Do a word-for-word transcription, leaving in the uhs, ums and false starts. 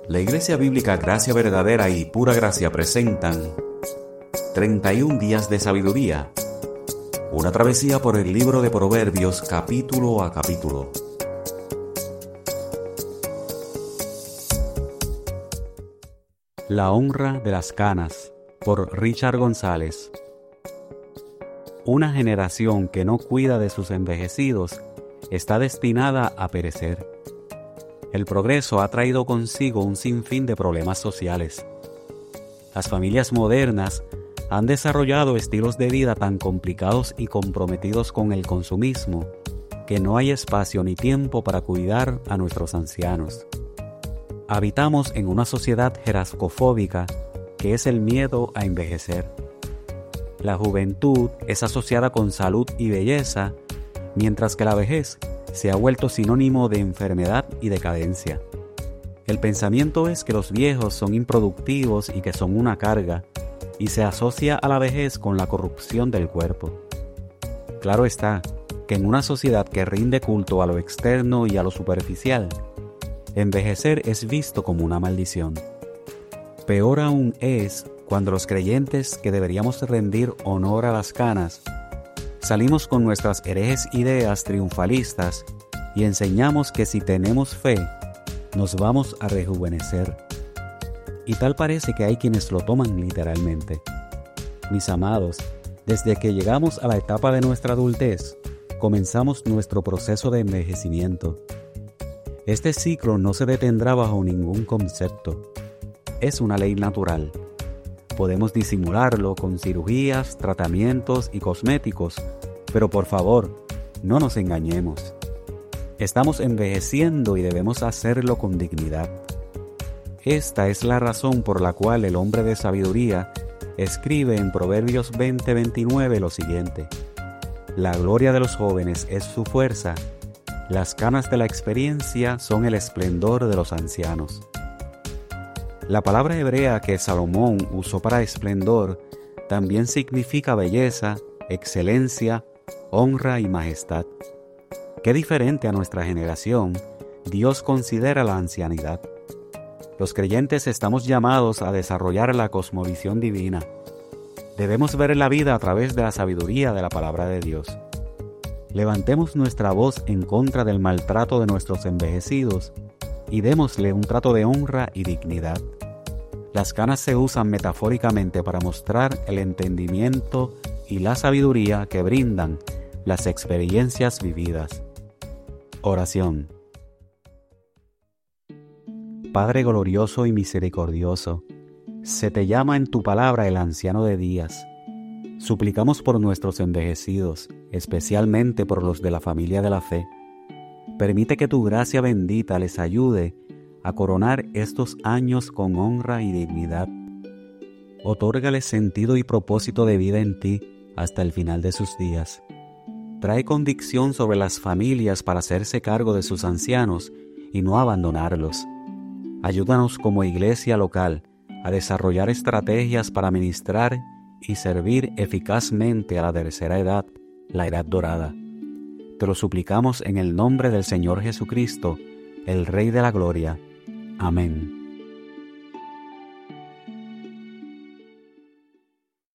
La Iglesia Bíblica Gracia Verdadera y Pura Gracia presentan treinta y un días de sabiduría, una travesía por el libro de Proverbios capítulo a capítulo. La honra de las canas, por Richard González. Una generación que no cuida de sus envejecidos está destinada a perecer. El progreso ha traído consigo un sinfín de problemas sociales. Las familias modernas han desarrollado estilos de vida tan complicados y comprometidos con el consumismo que no hay espacio ni tiempo para cuidar a nuestros ancianos. Habitamos en una sociedad jerarcofóbica que es el miedo a envejecer. La juventud es asociada con salud y belleza, mientras que la vejez se ha vuelto sinónimo de enfermedad y decadencia. El pensamiento es que los viejos son improductivos y que son una carga, y se asocia a la vejez con la corrupción del cuerpo. Claro está que en una sociedad que rinde culto a lo externo y a lo superficial, envejecer es visto como una maldición. Peor aún es cuando los creyentes que deberíamos rendir honor a las canas, salimos con nuestras herejes ideas triunfalistas y enseñamos que si tenemos fe, nos vamos a rejuvenecer. Y tal parece que hay quienes lo toman literalmente. Mis amados, desde que llegamos a la etapa de nuestra adultez, comenzamos nuestro proceso de envejecimiento. Este ciclo no se detendrá bajo ningún concepto. Es una ley natural. Podemos disimularlo con cirugías, tratamientos y cosméticos, pero por favor, no nos engañemos. Estamos envejeciendo y debemos hacerlo con dignidad. Esta es la razón por la cual el hombre de sabiduría escribe en Proverbios veinte veintinueve lo siguiente: La gloria de los jóvenes es su fuerza, las canas de la experiencia son el esplendor de los ancianos. La palabra hebrea que Salomón usó para esplendor también significa belleza, excelencia, honra y majestad. Qué diferente a nuestra generación, Dios considera la ancianidad. Los creyentes estamos llamados a desarrollar la cosmovisión divina. Debemos ver la vida a través de la sabiduría de la palabra de Dios. Levantemos nuestra voz en contra del maltrato de nuestros envejecidos y démosle un trato de honra y dignidad. Las canas se usan metafóricamente para mostrar el entendimiento y la sabiduría que brindan las experiencias vividas. Oración. Padre glorioso y misericordioso, se te llama en tu palabra el anciano de días. Suplicamos por nuestros envejecidos, especialmente por los de la familia de la fe. Permite que tu gracia bendita les ayude a coronar estos años con honra y dignidad. Otórgales sentido y propósito de vida en ti hasta el final de sus días. Trae convicción sobre las familias para hacerse cargo de sus ancianos y no abandonarlos. Ayúdanos como iglesia local a desarrollar estrategias para ministrar y servir eficazmente a la tercera edad, la edad dorada. Te lo suplicamos en el nombre del Señor Jesucristo, el Rey de la Gloria. Amén.